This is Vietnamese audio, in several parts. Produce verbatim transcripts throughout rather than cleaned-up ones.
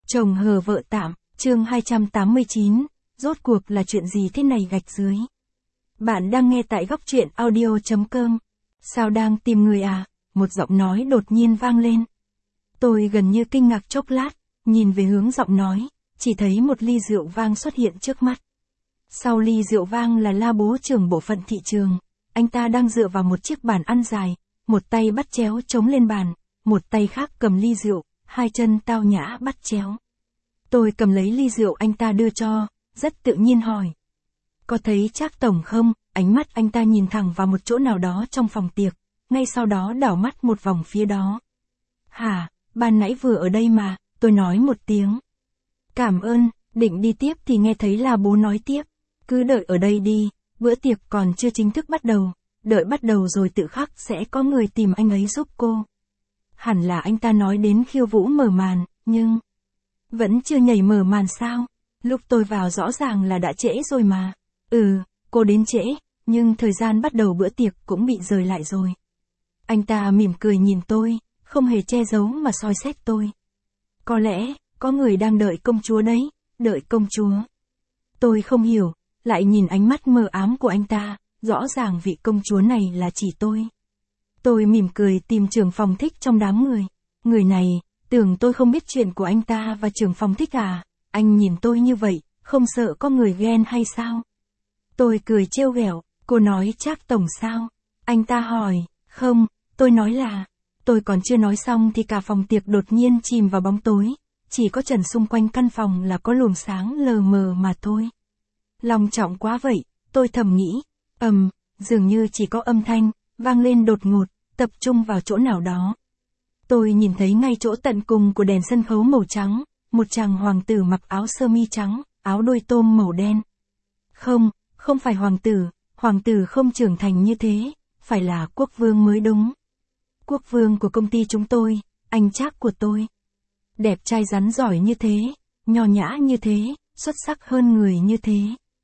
Chồng hờ vợ tạm, chương hai trăm tám mươi chín, rốt cuộc là chuyện gì thế này gạch dưới. Bạn đang nghe tại góc truyện audio chấm com. Sao đang tìm người à? Một giọng nói đột nhiên vang lên. Tôi gần như kinh ngạc chốc lát, nhìn về hướng giọng nói, chỉ thấy một ly rượu vang xuất hiện trước mắt. Sau ly rượu vang là La Bố trưởng bộ phận thị trường, anh ta đang dựa vào một chiếc bàn ăn dài, một tay bắt chéo chống lên bàn, một tay khác cầm ly rượu, hai chân tao nhã bắt chéo. Tôi cầm lấy ly rượu anh ta đưa cho, rất tự nhiên hỏi. Có thấy Trác tổng không? Ánh mắt anh ta nhìn thẳng vào một chỗ nào đó trong phòng tiệc, ngay sau đó đảo mắt một vòng phía đó. Hả, ban nãy vừa ở đây mà, tôi nói một tiếng. Cảm ơn, định đi tiếp thì nghe thấy La Bố nói tiếp. Cứ đợi ở đây đi, bữa tiệc còn chưa chính thức bắt đầu, đợi bắt đầu rồi tự khắc sẽ có người tìm anh ấy giúp cô. Hẳn là anh ta nói đến khiêu vũ mở màn, nhưng... Vẫn chưa nhảy mở màn sao? Lúc tôi vào rõ ràng là đã trễ rồi mà. Ừ, cô đến trễ, nhưng thời gian bắt đầu bữa tiệc cũng bị rời lại rồi. Anh ta mỉm cười nhìn tôi, không hề che giấu mà soi xét tôi. Có lẽ, có người đang đợi công chúa đấy, đợi công chúa. Tôi không hiểu, lại nhìn ánh mắt mờ ám của anh ta, rõ ràng vị công chúa này là chỉ tôi. Tôi mỉm cười tìm trưởng phòng Thích trong đám người. Người này, tưởng tôi không biết chuyện của anh ta và trưởng phòng Thích à, anh nhìn tôi như vậy, không sợ có người ghen hay sao? Tôi cười trêu ghẹo, cô nói Trác tổng sao? Anh ta hỏi, không, tôi nói là, tôi còn chưa nói xong thì cả phòng tiệc đột nhiên chìm vào bóng tối, chỉ có trần xung quanh căn phòng là có luồng sáng lờ mờ mà thôi. Lòng trọng quá vậy, tôi thầm nghĩ, ầm, um, dường như chỉ có âm thanh, vang lên đột ngột, tập trung vào chỗ nào đó. Tôi nhìn thấy ngay chỗ tận cùng của đèn sân khấu màu trắng, một chàng hoàng tử mặc áo sơ mi trắng, áo đôi tôm màu đen. Không, không phải hoàng tử, hoàng tử không trưởng thành như thế, phải là quốc vương mới đúng. Quốc vương của công ty chúng tôi, anh Trác của tôi. Đẹp trai rắn giỏi như thế, nho nhã như thế, xuất sắc hơn người như thế.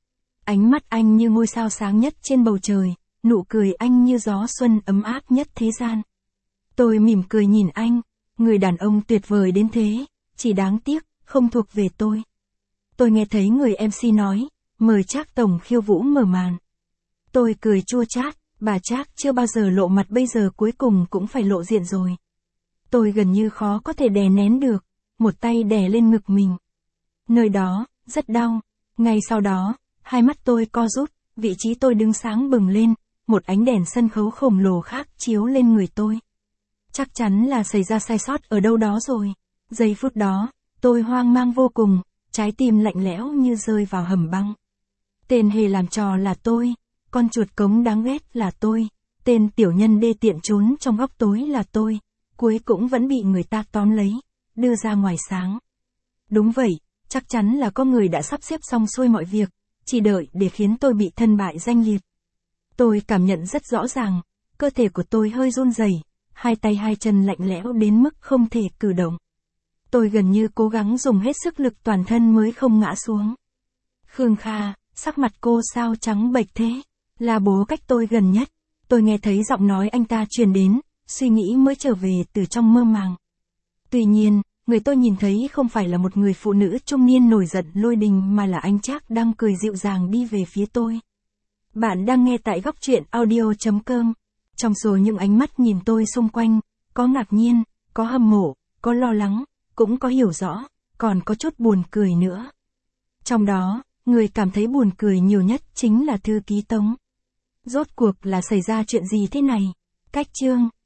Ánh mắt anh như ngôi sao sáng nhất trên bầu trời, nụ cười anh như gió xuân ấm áp nhất thế gian. Tôi mỉm cười nhìn anh, người đàn ông tuyệt vời đến thế, chỉ đáng tiếc, không thuộc về tôi. Tôi nghe thấy người em xê nói, mời Trác tổng khiêu vũ mở màn. Tôi cười chua chát, bà Trác chưa bao giờ lộ mặt bây giờ cuối cùng cũng phải lộ diện rồi. Tôi gần như khó có thể đè nén được, một tay đè lên ngực mình. Nơi đó, rất đau, ngay sau đó, hai mắt tôi co rút, vị trí tôi đứng sáng bừng lên, một ánh đèn sân khấu khổng lồ khác chiếu lên người tôi. Chắc chắn là xảy ra sai sót ở đâu đó rồi. Giây phút đó, tôi hoang mang vô cùng, trái tim lạnh lẽo như rơi vào hầm băng. Tên hề làm trò là tôi, con chuột cống đáng ghét là tôi, tên tiểu nhân đê tiện trốn trong góc tối là tôi, cuối cũng vẫn bị người ta tóm lấy, đưa ra ngoài sáng. Đúng vậy, chắc chắn là có người đã sắp xếp xong xuôi mọi việc, chỉ đợi để khiến tôi bị thân bại danh liệt. Tôi cảm nhận rất rõ ràng, cơ thể của tôi hơi run rẩy, hai tay hai chân lạnh lẽo đến mức không thể cử động. Tôi gần như cố gắng dùng hết sức lực toàn thân mới không ngã xuống. Khương Kha, sắc mặt cô sao trắng bệch thế? Là bố cách tôi gần nhất. Tôi nghe thấy giọng nói anh ta truyền đến, suy nghĩ mới trở về từ trong mơ màng. Tuy nhiên, người tôi nhìn thấy không phải là một người phụ nữ trung niên nổi giận lôi đình mà là anh Trác đang cười dịu dàng đi về phía tôi. Bạn đang nghe tại góc truyện audio chấm com. Trong số những ánh mắt nhìn tôi xung quanh, có ngạc nhiên, có hâm mộ, có lo lắng, cũng có hiểu rõ, còn có chút buồn cười nữa. Trong đó, người cảm thấy buồn cười nhiều nhất chính là thư ký Tống. Rốt cuộc là xảy ra chuyện gì thế này? Cách chương